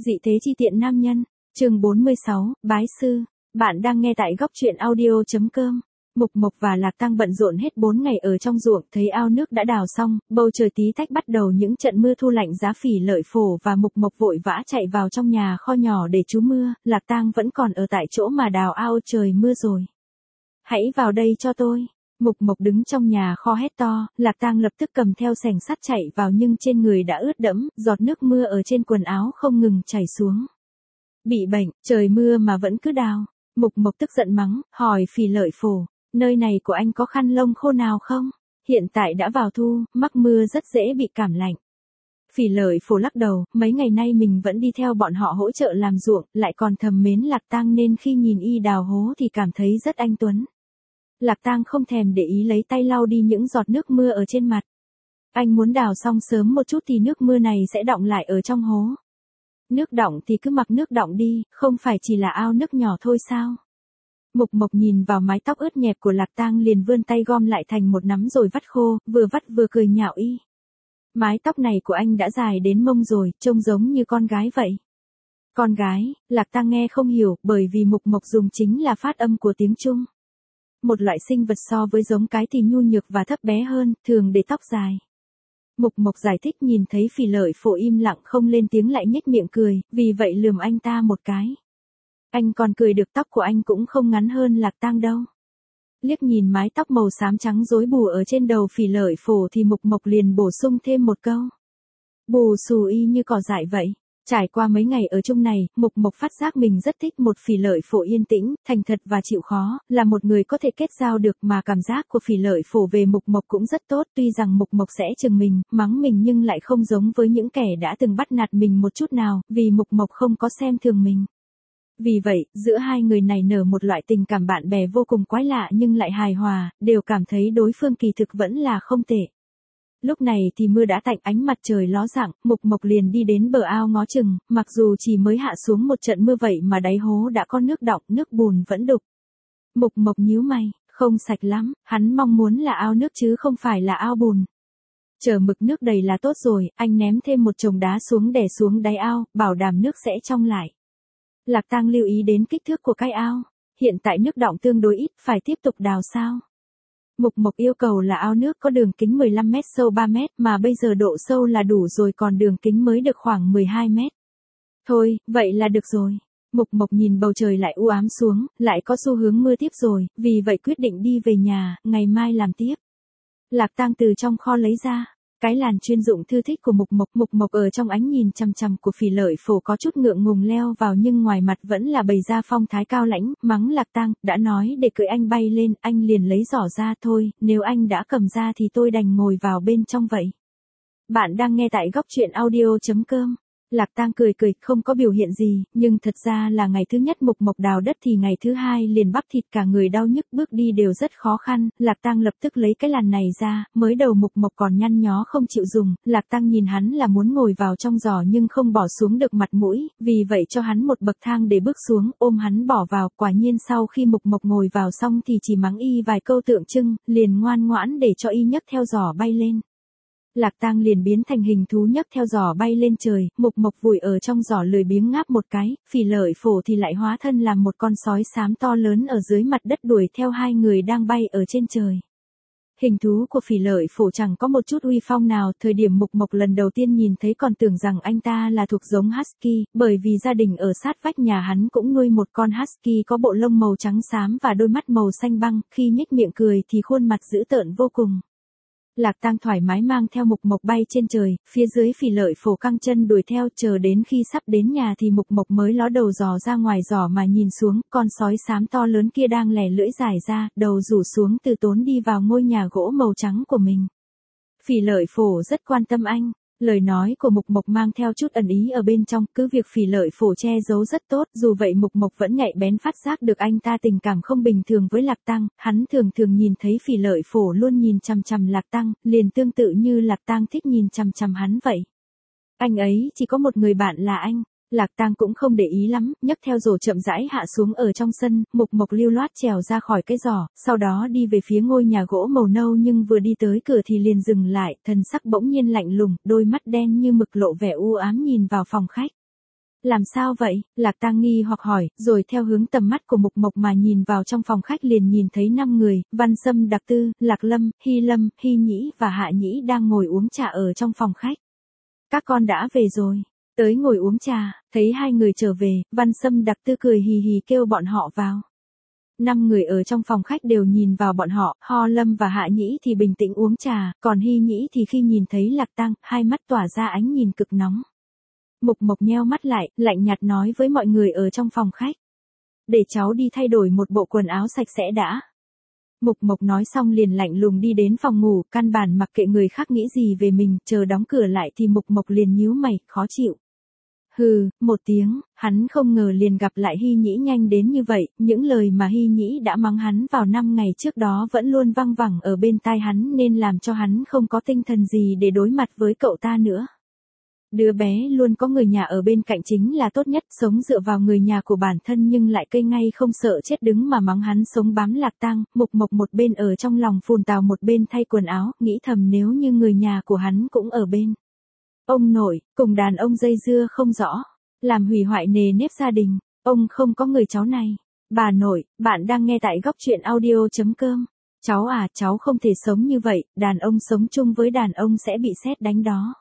Dị thế chi tiện nam nhân, chương 46, bái sư. Bạn đang nghe tại góc truyện audio.com. Mục Mộc và Lạc Tăng bận rộn hết 4 ngày ở trong ruộng, thấy ao nước đã đào xong, bầu trời tí tách bắt đầu những trận mưa thu lạnh giá. Phỉ Lợi Phổ và Mục Mộc vội vã chạy vào trong nhà kho nhỏ để trú mưa. Lạc Tăng vẫn còn ở tại chỗ mà đào ao. Trời mưa rồi, hãy vào đây cho tôi. Mục Mộc đứng trong nhà kho hét to. Lạc Tăng lập tức cầm theo xẻng sắt chạy vào, nhưng trên người đã ướt đẫm, giọt nước mưa ở trên quần áo không ngừng chảy xuống. Bị bệnh, trời mưa mà vẫn cứ đào. Mục Mộc tức giận mắng, hỏi Phỉ Lợi Phổ, nơi này của anh có khăn lông khô nào không? Hiện tại đã vào thu, mắc mưa rất dễ bị cảm lạnh. Phỉ Lợi Phổ lắc đầu, mấy ngày nay mình vẫn đi theo bọn họ hỗ trợ làm ruộng, lại còn thầm mến Lạc Tăng nên khi nhìn y đào hố thì cảm thấy rất anh tuấn. Lạc Tăng không thèm để ý, lấy tay lau đi những giọt nước mưa ở trên mặt. Anh muốn đào xong sớm một chút thì nước mưa này sẽ đọng lại ở trong hố. Nước đọng thì cứ mặc nước đọng đi, không phải chỉ là ao nước nhỏ thôi sao? Mục Mộc nhìn vào mái tóc ướt nhẹp của Lạc Tăng liền vươn tay gom lại thành một nắm rồi vắt khô, vừa vắt vừa cười nhạo y. Mái tóc này của anh đã dài đến mông rồi, trông giống như con gái vậy. Con gái, Lạc Tăng nghe không hiểu, bởi vì Mục Mộc dùng chính là phát âm của tiếng Trung. Một loại sinh vật so với giống cái thì nhu nhược và thấp bé hơn, thường để tóc dài. Mục Mộc giải thích, nhìn thấy Phỉ Lợi Phổ im lặng không lên tiếng lại nhếch miệng cười, vì vậy lườm anh ta một cái. Anh còn cười được, tóc của anh cũng không ngắn hơn Lạc Tăng đâu. Liếc nhìn mái tóc màu xám trắng rối bù ở trên đầu Phỉ Lợi Phổ thì Mục Mộc liền bổ sung thêm một câu. Bù xù y như cỏ dại vậy. Trải qua mấy ngày ở chung này, Mục Mộc phát giác mình rất thích một Phỉ Lợi Phổ yên tĩnh, thành thật và chịu khó, là một người có thể kết giao được, mà cảm giác của Phỉ Lợi Phổ về Mục Mộc cũng rất tốt. Tuy rằng Mục Mộc sẽ chừng mình, mắng mình nhưng lại không giống với những kẻ đã từng bắt nạt mình một chút nào, vì Mục Mộc không có xem thường mình. Vì vậy, giữa hai người này nở một loại tình cảm bạn bè vô cùng quái lạ nhưng lại hài hòa, đều cảm thấy đối phương kỳ thực vẫn là không tệ. Lúc này thì mưa đã tạnh, ánh mặt trời ló dạng, Mục Mộc liền đi đến bờ ao ngó chừng, mặc dù chỉ mới hạ xuống một trận mưa vậy mà đáy hố đã có nước đọng, nước bùn vẫn đục. Mục Mộc nhíu mày, không sạch lắm, hắn mong muốn là ao nước chứ không phải là ao bùn. Chờ mực nước đầy là tốt rồi, anh ném thêm một chồng đá xuống đè xuống đáy ao, bảo đảm nước sẽ trong lại. Lạc Tăng lưu ý đến kích thước của cái ao, hiện tại nước đọng tương đối ít, phải tiếp tục đào sao? Mục Mộc yêu cầu là ao nước có đường kính 15 mét, sâu 3 mét, mà bây giờ độ sâu là đủ rồi, còn đường kính mới được khoảng 12 mét. Thôi, vậy là được rồi. Mục Mộc nhìn bầu trời lại u ám xuống, lại có xu hướng mưa tiếp rồi, vì vậy quyết định đi về nhà, ngày mai làm tiếp. Lạc Tăng từ trong kho lấy ra cái làn chuyên dụng thư thích của Mục Mộc. Mục Mộc ở trong ánh nhìn chằm chằm của Phỉ Lợi Phổ có chút ngượng ngùng leo vào, nhưng ngoài mặt vẫn là bày ra phong thái cao lãnh, mắng Lạc Tăng, đã nói để cưỡi anh bay lên, anh liền lấy giỏ ra. Thôi, nếu anh đã cầm ra thì tôi đành ngồi vào bên trong vậy. Bạn đang nghe tại góc truyện audio.com. Lạc Tăng cười cười, không có biểu hiện gì, nhưng thật ra là ngày thứ nhất Mục Mộc đào đất thì ngày thứ hai liền bắp thịt cả người đau nhức, bước đi đều rất khó khăn. Lạc Tăng lập tức lấy cái làn này ra, mới đầu Mục Mộc còn nhăn nhó không chịu dùng, Lạc Tăng nhìn hắn là muốn ngồi vào trong giỏ nhưng không bỏ xuống được mặt mũi, vì vậy cho hắn một bậc thang để bước xuống, ôm hắn bỏ vào. Quả nhiên sau khi Mục Mộc ngồi vào xong thì chỉ mắng y vài câu tượng trưng, liền ngoan ngoãn để cho y nhấc theo giỏ bay lên. Lạc Tăng liền biến thành hình thú nhấc theo giỏ bay lên trời, Mục Mộc vùi ở trong giỏ lười biếng ngáp một cái, Phỉ Lợi Phổ thì lại hóa thân làm một con sói xám to lớn ở dưới mặt đất đuổi theo hai người đang bay ở trên trời. Hình thú của Phỉ Lợi Phổ chẳng có một chút uy phong nào, thời điểm Mục Mộc lần đầu tiên nhìn thấy còn tưởng rằng anh ta là thuộc giống Husky, bởi vì gia đình ở sát vách nhà hắn cũng nuôi một con Husky có bộ lông màu trắng xám và đôi mắt màu xanh băng, khi nhếch miệng cười thì khuôn mặt dữ tợn vô cùng. Lạc Tăng thoải mái mang theo Mục Mộc bay trên trời, phía dưới Phỉ Lợi Phổ căng chân đuổi theo, chờ đến khi sắp đến nhà thì Mục Mộc mới ló đầu giò ra ngoài giỏ mà nhìn xuống, con sói xám to lớn kia đang lẻ lưỡi dài ra, đầu rủ xuống từ tốn đi vào ngôi nhà gỗ màu trắng của mình. Phỉ Lợi Phổ rất quan tâm anh. Lời nói của Mục Mộc mang theo chút ẩn ý ở bên trong, cứ việc Phỉ Lợi Phổ che giấu rất tốt, dù vậy Mục Mộc vẫn nhạy bén phát giác được anh ta tình cảm không bình thường với Lạc Tăng, hắn thường nhìn thấy Phỉ Lợi Phổ luôn nhìn chằm chằm Lạc Tăng, liền tương tự như Lạc Tăng thích nhìn chằm chằm hắn vậy. Anh ấy chỉ có một người bạn là anh. Lạc Tăng cũng không để ý lắm, nhấc theo rổ chậm rãi hạ xuống ở trong sân, Mục Mộc lưu loát trèo ra khỏi cái giỏ, sau đó đi về phía ngôi nhà gỗ màu nâu, nhưng vừa đi tới cửa thì liền dừng lại, thần sắc bỗng nhiên lạnh lùng, đôi mắt đen như mực lộ vẻ u ám nhìn vào phòng khách. Làm sao vậy? Lạc Tang nghi hoặc hỏi, rồi theo hướng tầm mắt của Mục Mộc mà nhìn vào trong phòng khách liền nhìn thấy 5 người, Văn Sâm Đặc Tư, Lạc Lâm, Hy Nhĩ và Hạ Nhĩ đang ngồi uống trà ở trong phòng khách. Các con đã về rồi. Tới ngồi uống trà, thấy 2 người trở về, Văn Sâm Đặc Tư cười hì hì kêu bọn họ vào. 5 người ở trong phòng khách đều nhìn vào bọn họ, Ho Lâm và Hạ Nhĩ thì bình tĩnh uống trà, còn Hy Nhĩ thì khi nhìn thấy Lạc Tang, hai mắt tỏa ra ánh nhìn cực nóng. Mục Mộc nheo mắt lại, lạnh nhạt nói với mọi người ở trong phòng khách. Để cháu đi thay đổi một bộ quần áo sạch sẽ đã. Mục Mộc nói xong liền lạnh lùng đi đến phòng ngủ, căn bản mặc kệ người khác nghĩ gì về mình, chờ đóng cửa lại thì Mục Mộc liền nhíu mày, khó chịu. Hừ, một tiếng, hắn không ngờ liền gặp lại Hy Nhĩ nhanh đến như vậy, những lời mà Hy Nhĩ đã mắng hắn vào 5 ngày trước đó vẫn luôn văng vẳng ở bên tai hắn nên làm cho hắn không có tinh thần gì để đối mặt với cậu ta nữa. Đứa bé luôn có người nhà ở bên cạnh chính là tốt nhất, sống dựa vào người nhà của bản thân nhưng lại cây ngay không sợ chết đứng mà mắng hắn sống bám Lạc Tang. Mục Mộc một bên ở trong lòng phùn tào một bên thay quần áo, nghĩ thầm nếu như người nhà của hắn cũng ở bên. Ông nội, cùng đàn ông dây dưa không rõ, làm hủy hoại nề nếp gia đình, ông không có người cháu này. Bà nội, bạn đang nghe tại góc truyện audio.com. Cháu à, cháu không thể sống như vậy, đàn ông sống chung với đàn ông sẽ bị sét đánh đó.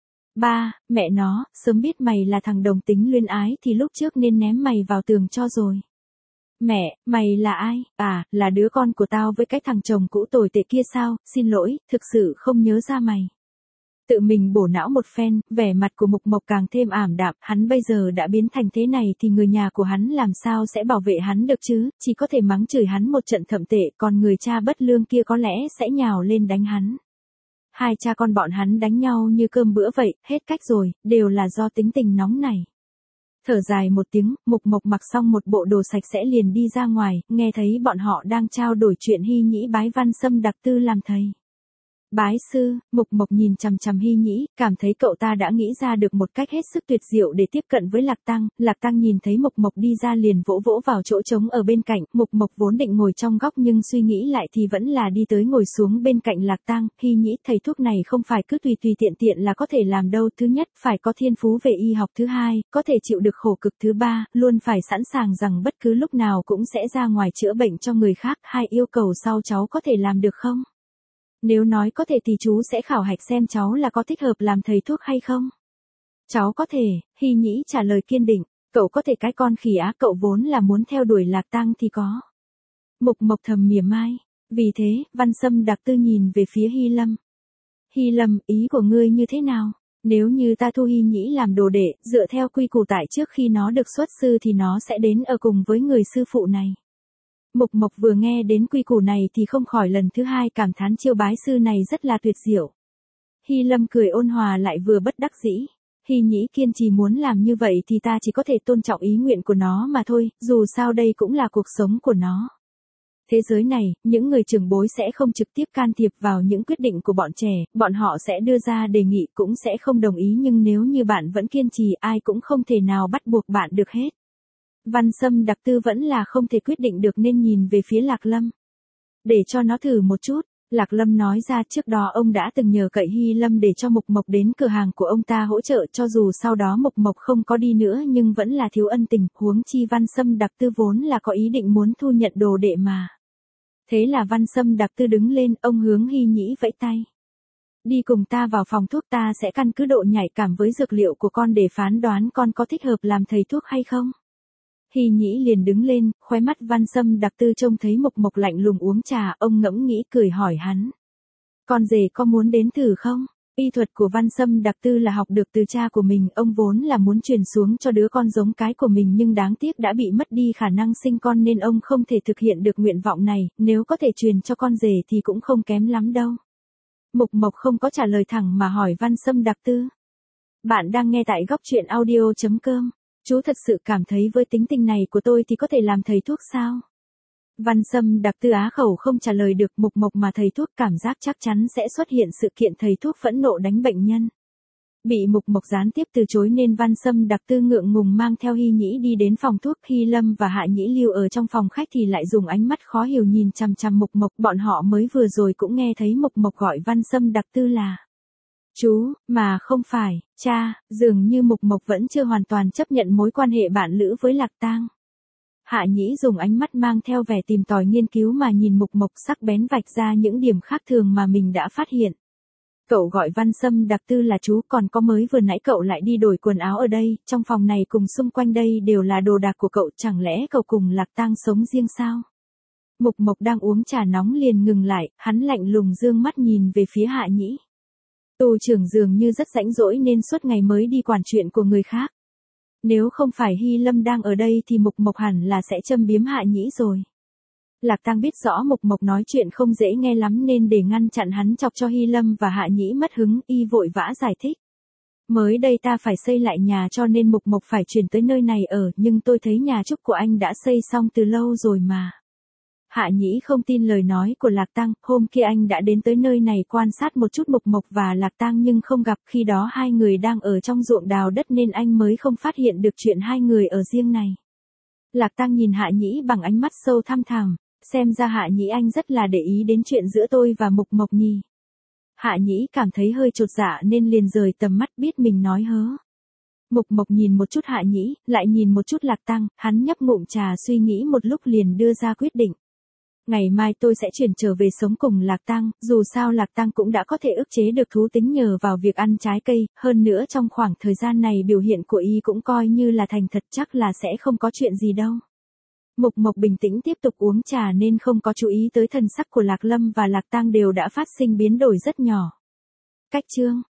Ba, mẹ nó, sớm biết mày là thằng đồng tính luyên ái thì lúc trước nên ném mày vào tường cho rồi. Mẹ, mày là ai? À, là đứa con của tao với cái thằng chồng cũ tồi tệ kia sao, xin lỗi, thực sự không nhớ ra mày. Tự mình bổ não một phen, vẻ mặt của Mục Mộc càng thêm ảm đạm, hắn bây giờ đã biến thành thế này thì người nhà của hắn làm sao sẽ bảo vệ hắn được chứ, chỉ có thể mắng chửi hắn một trận thậm tệ, còn người cha bất lương kia có lẽ sẽ nhào lên đánh hắn. Hai cha con bọn hắn đánh nhau như cơm bữa vậy, hết cách rồi, đều là do tính tình nóng này. Thở dài một tiếng, Mục Mộc mặc xong một bộ đồ sạch sẽ liền đi ra ngoài, nghe thấy bọn họ đang trao đổi chuyện Hy Nhĩ bái Văn Sâm Đặc Tư làm thầy. Bái sư, Mục Mộc nhìn chằm chằm Hy Nhĩ, cảm thấy cậu ta đã nghĩ ra được một cách hết sức tuyệt diệu để tiếp cận với Lạc Tang. Lạc Tang nhìn thấy Mục Mộc đi ra liền vỗ vỗ vào chỗ trống ở bên cạnh, Mục Mộc vốn định ngồi trong góc nhưng suy nghĩ lại thì vẫn là đi tới ngồi xuống bên cạnh Lạc Tang. Hy Nhĩ, thầy thuốc này không phải cứ tùy tùy tiện tiện là có thể làm đâu, thứ nhất, phải có thiên phú về y học, thứ hai, có thể chịu được khổ cực, thứ ba, luôn phải sẵn sàng rằng bất cứ lúc nào cũng sẽ ra ngoài chữa bệnh cho người khác. Hai yêu cầu sau cháu có thể làm được không? Nếu nói có thể thì chú sẽ khảo hạch xem cháu là có thích hợp làm thầy thuốc hay không. Cháu có thể, Hy Nhĩ trả lời kiên định, cậu có thể cái con khỉ á, cậu vốn là muốn theo đuổi Lạc Tang thì có. Mục Mộc thầm mỉa mai, vì thế, Văn Sâm Đặc Tư nhìn về phía Hy Lâm. Hy Lâm, ý của ngươi như thế nào? Nếu như ta thu Hy Nhĩ làm đồ đệ, dựa theo quy củ tại trước khi nó được xuất sư thì nó sẽ đến ở cùng với người sư phụ này. Mục Mộc vừa nghe đến quy củ này thì không khỏi lần thứ hai cảm thán chiêu bái sư này rất là tuyệt diệu. Hy Lâm cười ôn hòa lại vừa bất đắc dĩ. Hy Nhĩ kiên trì muốn làm như vậy thì ta chỉ có thể tôn trọng ý nguyện của nó mà thôi, dù sao đây cũng là cuộc sống của nó. Thế giới này, những người trưởng bối sẽ không trực tiếp can thiệp vào những quyết định của bọn trẻ, bọn họ sẽ đưa ra đề nghị cũng sẽ không đồng ý, nhưng nếu như bạn vẫn kiên trì ai cũng không thể nào bắt buộc bạn được hết. Văn Sâm Đặc Tư vẫn là không thể quyết định được nên nhìn về phía Lạc Lâm. Để cho nó thử một chút, Lạc Lâm nói ra trước đó ông đã từng nhờ cậy Hy Lâm để cho Mục Mộc đến cửa hàng của ông ta hỗ trợ, cho dù sau đó Mục Mộc không có đi nữa nhưng vẫn là thiếu ân tình, huống chi Văn Sâm Đặc Tư vốn là có ý định muốn thu nhận đồ đệ mà. Thế là Văn Sâm Đặc Tư đứng lên, ông hướng Hy Nhĩ vẫy tay. Đi cùng ta vào phòng thuốc, ta sẽ căn cứ độ nhạy cảm với dược liệu của con để phán đoán con có thích hợp làm thầy thuốc hay không. Hy Nhĩ liền đứng lên, khóe mắt Văn Sâm Đặc Tư trông thấy Mục Mộc lạnh lùng uống trà, ông ngẫm nghĩ cười hỏi hắn. Con rể có muốn đến thử không? Y thuật của Văn Sâm Đặc Tư là học được từ cha của mình, ông vốn là muốn truyền xuống cho đứa con giống cái của mình nhưng đáng tiếc đã bị mất đi khả năng sinh con nên ông không thể thực hiện được nguyện vọng này, nếu có thể truyền cho con rể thì cũng không kém lắm đâu. Mục Mộc không có trả lời thẳng mà hỏi Văn Sâm Đặc Tư. Bạn đang nghe tại góc truyện audio.com. Chú thật sự cảm thấy với tính tình này của tôi thì có thể làm thầy thuốc sao? Văn Sâm Đặc Tư á khẩu không trả lời được. Mục Mộc mà thầy thuốc cảm giác chắc chắn sẽ xuất hiện sự kiện thầy thuốc phẫn nộ đánh bệnh nhân. Bị Mục Mộc gián tiếp từ chối nên Văn Sâm Đặc Tư ngượng ngùng mang theo Hy Nhĩ đi đến phòng thuốc. Hy Lâm và Hạ Nhĩ lưu ở trong phòng khách thì lại dùng ánh mắt khó hiểu nhìn chằm chằm Mục Mộc, bọn họ mới vừa rồi cũng nghe thấy Mục Mộc gọi Văn Sâm Đặc Tư là Chú, mà không phải, cha, dường như Mục Mộc vẫn chưa hoàn toàn chấp nhận mối quan hệ bạn lữ với Lạc Tang. Hạ Nhĩ dùng ánh mắt mang theo vẻ tìm tòi nghiên cứu mà nhìn Mục Mộc, sắc bén vạch ra những điểm khác thường mà mình đã phát hiện. Cậu gọi Văn Sâm đặc tư là chú, còn có mới vừa nãy cậu lại đi đổi quần áo ở đây, trong phòng này cùng xung quanh đây đều là đồ đạc của cậu, chẳng lẽ cậu cùng Lạc Tang sống riêng sao? Mục Mộc đang uống trà nóng liền ngừng lại, hắn lạnh lùng dương mắt nhìn về phía Hạ Nhĩ. Tu trưởng dường như rất rãnh rỗi nên suốt ngày mới đi quản chuyện của người khác. Nếu không phải Hy Lâm đang ở đây thì Mục Mộc hẳn là sẽ châm biếm Hạ Nhĩ rồi. Lạc Tang biết rõ Mục Mộc nói chuyện không dễ nghe lắm nên để ngăn chặn hắn chọc cho Hy Lâm và Hạ Nhĩ mất hứng, y vội vã giải thích. Mới đây ta phải xây lại nhà cho nên Mục Mộc phải chuyển tới nơi này ở, nhưng tôi thấy nhà trúc của anh đã xây xong từ lâu rồi mà. Hạ Nhĩ không tin lời nói của Lạc Tang, hôm kia anh đã đến tới nơi này quan sát một chút Mục Mộc và Lạc Tang nhưng không gặp, khi đó hai người đang ở trong ruộng đào đất nên anh mới không phát hiện được chuyện hai người ở riêng này. Lạc Tang nhìn Hạ Nhĩ bằng ánh mắt sâu thăm thẳm, xem ra Hạ Nhĩ anh rất là để ý đến chuyện giữa tôi và Mục Mộc nhỉ. Hạ Nhĩ cảm thấy hơi chột dạ nên liền rời tầm mắt, biết mình nói hớ. Mục Mộc nhìn một chút Hạ Nhĩ, lại nhìn một chút Lạc Tang, hắn nhấp ngụm trà suy nghĩ một lúc liền đưa ra quyết định. Ngày mai tôi sẽ chuyển trở về sống cùng Lạc Tang, dù sao Lạc Tang cũng đã có thể ức chế được thú tính nhờ vào việc ăn trái cây, hơn nữa trong khoảng thời gian này biểu hiện của y cũng coi như là thành thật, chắc là sẽ không có chuyện gì đâu. Mục Mộc bình tĩnh tiếp tục uống trà nên không có chú ý tới thần sắc của Lạc Lâm và Lạc Tang đều đã phát sinh biến đổi rất nhỏ. Cách chương